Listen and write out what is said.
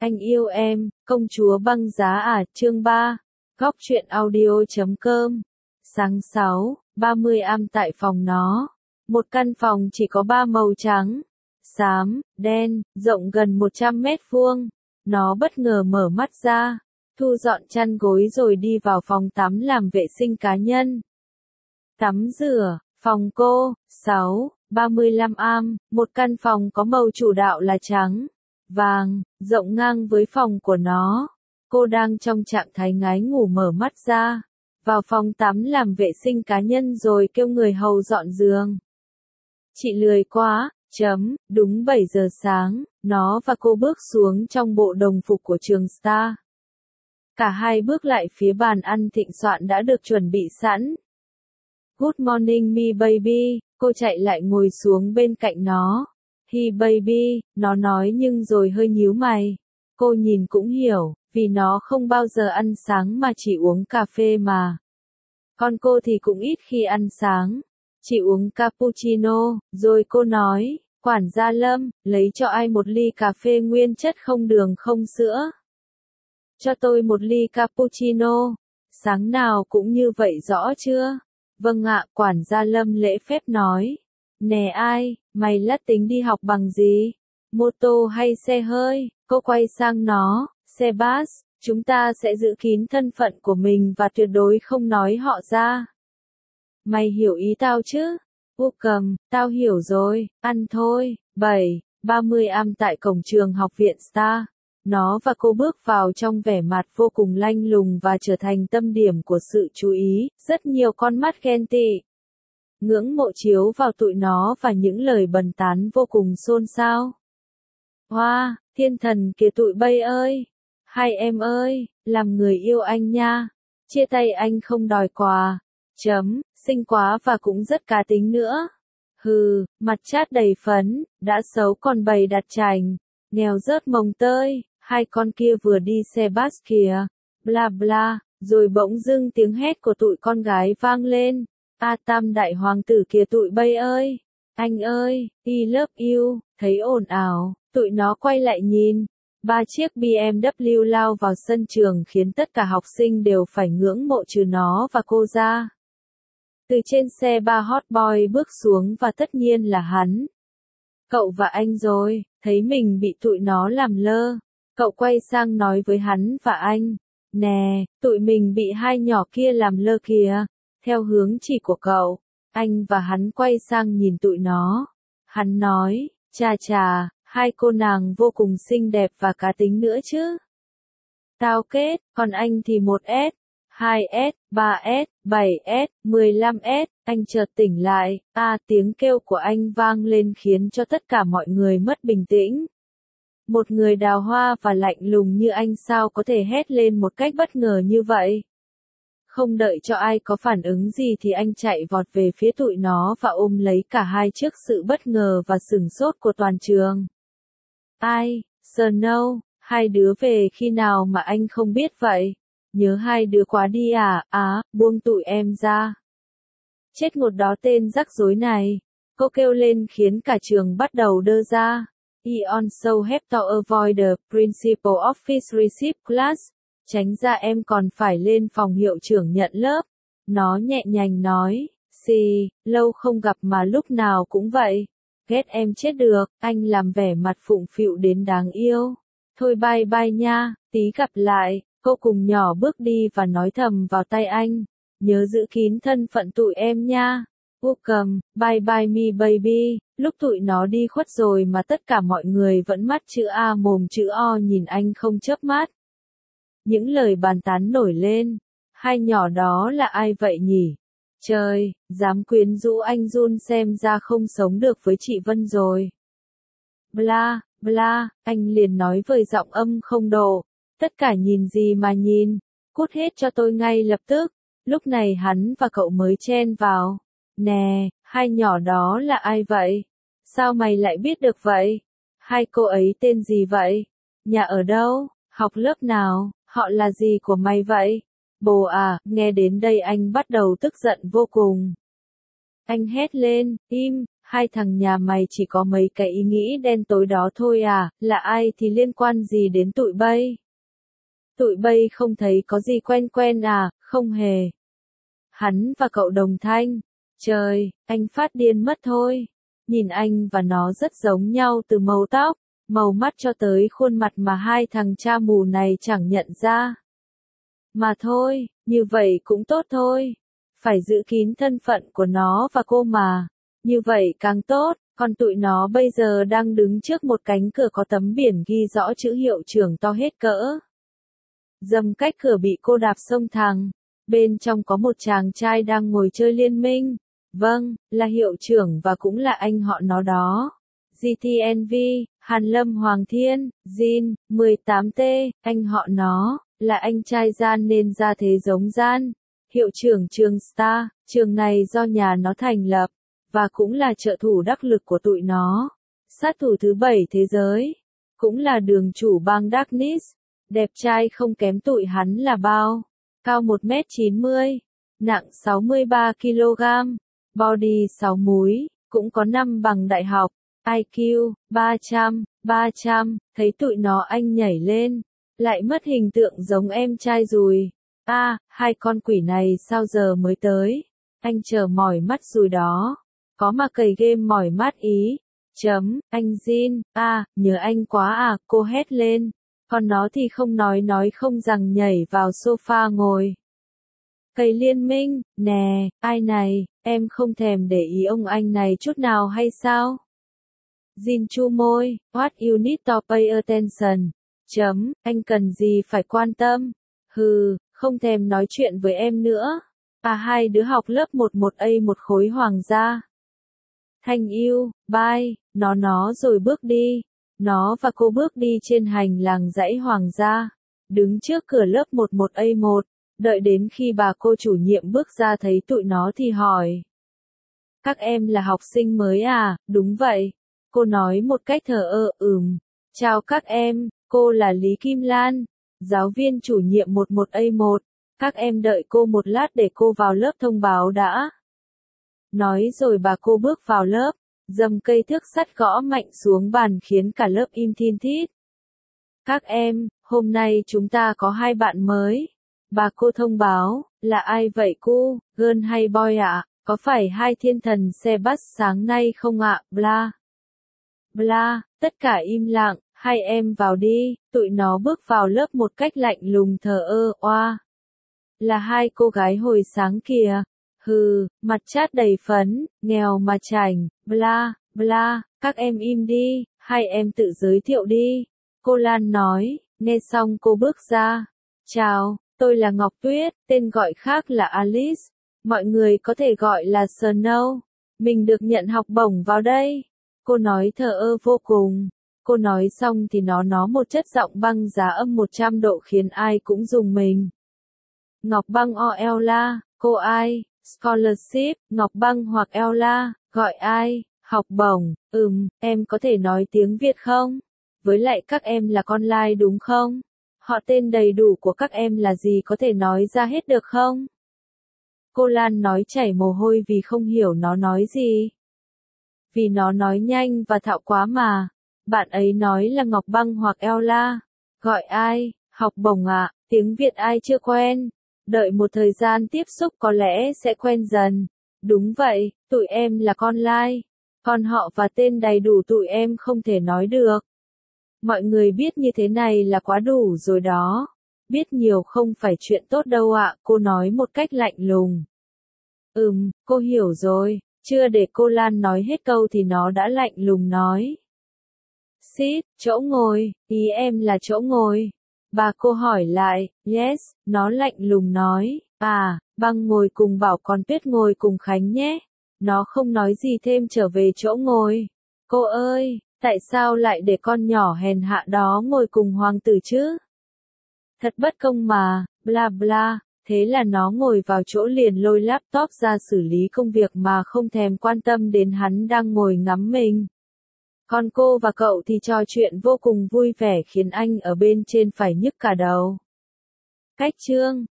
Anh yêu em, công chúa băng giá à, chương 3. Góc truyện audio.com. Sáng 6, 30 am tại phòng nó. Một căn phòng chỉ có 3 màu trắng, xám, đen, rộng gần 100 mét vuông. Nó bất ngờ mở mắt ra, thu dọn chăn gối rồi đi vào phòng tắm làm vệ sinh cá nhân. Tắm rửa, phòng cô, 6, 35 am, một căn phòng có màu chủ đạo là trắng, vàng, rộng ngang với phòng của nó. Cô đang trong trạng thái ngái ngủ mở mắt ra, vào phòng tắm làm vệ sinh cá nhân rồi kêu người hầu dọn giường. Chị lười quá, đúng 7 giờ sáng, nó và cô bước xuống trong bộ đồng phục của trường Star. Cả hai bước lại phía bàn ăn thịnh soạn đã được chuẩn bị sẵn. Good morning me baby, cô chạy lại ngồi xuống bên cạnh nó. Hi baby, nó nói nhưng rồi hơi nhíu mày. Cô nhìn cũng hiểu, vì nó không bao giờ ăn sáng mà chỉ uống cà phê mà. Con cô thì cũng ít khi ăn sáng, chỉ uống cappuccino, rồi cô nói, quản gia Lâm, lấy cho ai một ly cà phê nguyên chất không đường không sữa. Cho tôi một ly cappuccino, sáng nào cũng như vậy rõ chưa? Vâng ạ, quản gia Lâm lễ phép nói. Nè ai, mày lát tính đi học bằng gì? Mô tô hay xe hơi? Cô quay sang nó, xe bus, chúng ta sẽ giữ kín thân phận của mình và tuyệt đối không nói họ ra. Mày hiểu ý tao chứ? Cầm, tao hiểu rồi, ăn thôi. 7, 30 am tại cổng trường học viện Star. Nó và cô bước vào trong vẻ mặt vô cùng lanh lùng và trở thành tâm điểm của sự chú ý, rất nhiều con mắt ghen tị. Ngưỡng mộ chiếu vào tụi nó và những lời bần tán vô cùng xôn xao. Hoa, thiên thần kìa tụi bay ơi! Hai em ơi, làm người yêu anh nha! Chia tay anh không đòi quà. Xinh quá và cũng rất cá tính nữa. Hừ, mặt chát đầy phấn, đã xấu còn bày đặt chành, nghèo rớt mồng tơi, hai con kia vừa đi xe bus kìa, bla bla, rồi bỗng dưng tiếng hét của tụi con gái vang lên. A Tam đại hoàng tử kìa tụi bay ơi! Anh ơi, I love you, thấy ồn ào, tụi nó quay lại nhìn. 3 chiếc BMW lao vào sân trường khiến tất cả học sinh đều phải ngưỡng mộ trừ nó và cô ra. Từ trên xe 3 hot boy bước xuống và tất nhiên là hắn. Cậu và anh rồi, thấy mình bị tụi nó làm lơ. Cậu quay sang nói với hắn và anh. Nè, tụi mình bị hai nhỏ kia làm lơ kìa. Theo hướng chỉ của cậu, anh và hắn quay sang nhìn tụi nó. Hắn nói, chà, hai cô nàng vô cùng xinh đẹp và cá tính nữa chứ. Tao kết, còn anh thì 1S, 2S, 3S, 7S, 15S, anh chợt tỉnh lại, tiếng kêu của anh vang lên khiến cho tất cả mọi người mất bình tĩnh. Một người đào hoa và lạnh lùng như anh sao có thể hét lên một cách bất ngờ như vậy? Không đợi cho ai có phản ứng gì thì anh chạy vọt về phía tụi nó và ôm lấy cả hai trước sự bất ngờ và sửng sốt của toàn trường. Ai, Snow, hai đứa về khi nào mà anh không biết vậy? Nhớ hai đứa quá đi à, buông tụi em ra. Chết một đó tên rắc rối này. Cô kêu lên khiến cả trường bắt đầu đơ ra. Ion so have to avoid the principal office receipt class. Tránh ra em còn phải lên phòng hiệu trưởng nhận lớp. Nó nhẹ nhàng nói, lâu không gặp mà lúc nào cũng vậy. Ghét em chết được, anh làm vẻ mặt phụng phịu đến đáng yêu. Thôi bye bye nha, tí gặp lại. Cô cùng nhỏ bước đi và nói thầm vào tai anh. Nhớ giữ kín thân phận tụi em nha. Welcome, bye bye me baby. Lúc tụi nó đi khuất rồi mà tất cả mọi người vẫn mắt chữ A mồm chữ O nhìn anh không chớp mắt. Những lời bàn tán nổi lên. Hai nhỏ đó là ai vậy nhỉ? Trời, dám quyến rũ anh Jun xem ra không sống được với chị Vân rồi. Bla, bla, anh liền nói với giọng âm không độ. Tất cả nhìn gì mà nhìn, cút hết cho tôi ngay lập tức. Lúc này hắn và cậu mới chen vào. Nè, hai nhỏ đó là ai vậy? Sao mày lại biết được vậy? Hai cô ấy tên gì vậy? Nhà ở đâu? Học lớp nào? Họ là gì của mày vậy? Bồ à, nghe đến đây anh bắt đầu tức giận vô cùng. Anh hét lên, im, hai thằng nhà mày chỉ có mấy cái ý nghĩ đen tối đó thôi à, là ai thì liên quan gì đến tụi bay? Tụi bay không thấy có gì quen quen à, không hề. Hắn và cậu đồng thanh. Trời, anh phát điên mất thôi. Nhìn anh và nó rất giống nhau từ màu tóc, màu mắt cho tới khuôn mặt mà hai thằng cha mù này chẳng nhận ra. Mà thôi, như vậy cũng tốt thôi. Phải giữ kín thân phận của nó và cô mà. Như vậy càng tốt, còn tụi nó bây giờ đang đứng trước một cánh cửa có tấm biển ghi rõ chữ hiệu trưởng to hết cỡ. Dầm cách cửa bị cô đạp xông thẳng. Bên trong có một chàng trai đang ngồi chơi liên minh. Vâng, là hiệu trưởng và cũng là anh họ nó đó. GTNV, Hàn Lâm Hoàng Thiên, Jin, 18T, anh họ nó, là anh trai gian nên ra thế giống gian. Hiệu trưởng trường Star, trường này do nhà nó thành lập, và cũng là trợ thủ đắc lực của tụi nó. Sát thủ thứ 7 thế giới, cũng là đường chủ bang Darkness. Đẹp trai không kém tụi hắn là bao. Cao 1m90, nặng 63kg, body 6 múi, cũng có 5 bằng đại học, IQ 300, thấy tụi nó anh nhảy lên, lại mất hình tượng giống em trai rồi. Hai con quỷ này sao giờ mới tới? Anh chờ mỏi mắt rồi đó. Có mà cày game mỏi mắt ý. Anh Jin, nhớ anh quá à, cô hét lên. Còn nó thì không nói không rằng nhảy vào sofa ngồi. Cày liên minh, nè, ai này, em không thèm để ý ông anh này chút nào hay sao? Jin chu môi, what you need to pay attention. Anh cần gì phải quan tâm? Không thèm nói chuyện với em nữa. Hai đứa học lớp 11A một khối hoàng gia. Thanh yêu, bye, nó rồi bước đi. Nó và cô bước đi trên hành lang dãy hoàng gia. Đứng trước cửa lớp 11A1. Đợi đến khi bà cô chủ nhiệm bước ra thấy tụi nó thì hỏi. Các em là học sinh mới à? Đúng vậy. Cô nói một cách thờ ơ, Chào các em, cô là Lý Kim Lan, giáo viên chủ nhiệm 11A1. Các em đợi cô một lát để cô vào lớp thông báo đã. Nói rồi bà cô bước vào lớp, dầm cây thước sắt gõ mạnh xuống bàn khiến cả lớp im thin thít. Các em, hôm nay chúng ta có 2 bạn mới. Bà cô thông báo, là ai vậy cô, girl hay boy ạ? Có phải 2 thiên thần xe bus sáng nay không ạ? Bla. Bla, tất cả im lặng, 2 em vào đi, tụi nó bước vào lớp một cách lạnh lùng thờ ơ, oa. Là 2 cô gái hồi sáng kìa. Mặt chát đầy phấn, nghèo mà chảnh, bla, bla, các em im đi, 2 em tự giới thiệu đi. Cô Lan nói, nghe xong cô bước ra. Chào, tôi là Ngọc Tuyết, tên gọi khác là Alice. Mọi người có thể gọi là Snow. Mình được nhận học bổng vào đây. Cô nói thờ ơ vô cùng. Cô nói xong thì nó một chất giọng băng giá âm 100 độ khiến ai cũng rùng mình. Ngọc Băng o Ella, cô ai? Scholarship, Ngọc Băng hoặc Ella, gọi ai? Học bổng, em có thể nói tiếng Việt không? Với lại các em là con lai đúng không? Họ tên đầy đủ của các em là gì có thể nói ra hết được không? Cô Lan nói chảy mồ hôi vì không hiểu nó nói gì. Vì nó nói nhanh và thạo quá mà. Bạn ấy nói là Ngọc Băng hoặc Ella. Gọi ai? Học bổng ạ, tiếng Việt ai chưa quen? Đợi một thời gian tiếp xúc có lẽ sẽ quen dần. Đúng vậy, tụi em là con lai. Còn họ và tên đầy đủ tụi em không thể nói được. Mọi người biết như thế này là quá đủ rồi đó. Biết nhiều không phải chuyện tốt đâu ạ, cô nói một cách lạnh lùng. Cô hiểu rồi. Chưa để cô Lan nói hết câu thì nó đã lạnh lùng nói. Sit, chỗ ngồi, ý em là chỗ ngồi. Bà cô hỏi lại, yes, nó lạnh lùng nói, Băng ngồi cùng Bảo còn Tuyết ngồi cùng Khánh nhé. Nó không nói gì thêm trở về chỗ ngồi. Cô ơi, tại sao lại để con nhỏ hèn hạ đó ngồi cùng hoàng tử chứ? Thật bất công mà, bla bla. Thế là nó ngồi vào chỗ liền lôi laptop ra xử lý công việc mà không thèm quan tâm đến hắn đang ngồi ngắm mình. Còn cô và cậu thì trò chuyện vô cùng vui vẻ khiến anh ở bên trên phải nhức cả đầu. Cách chương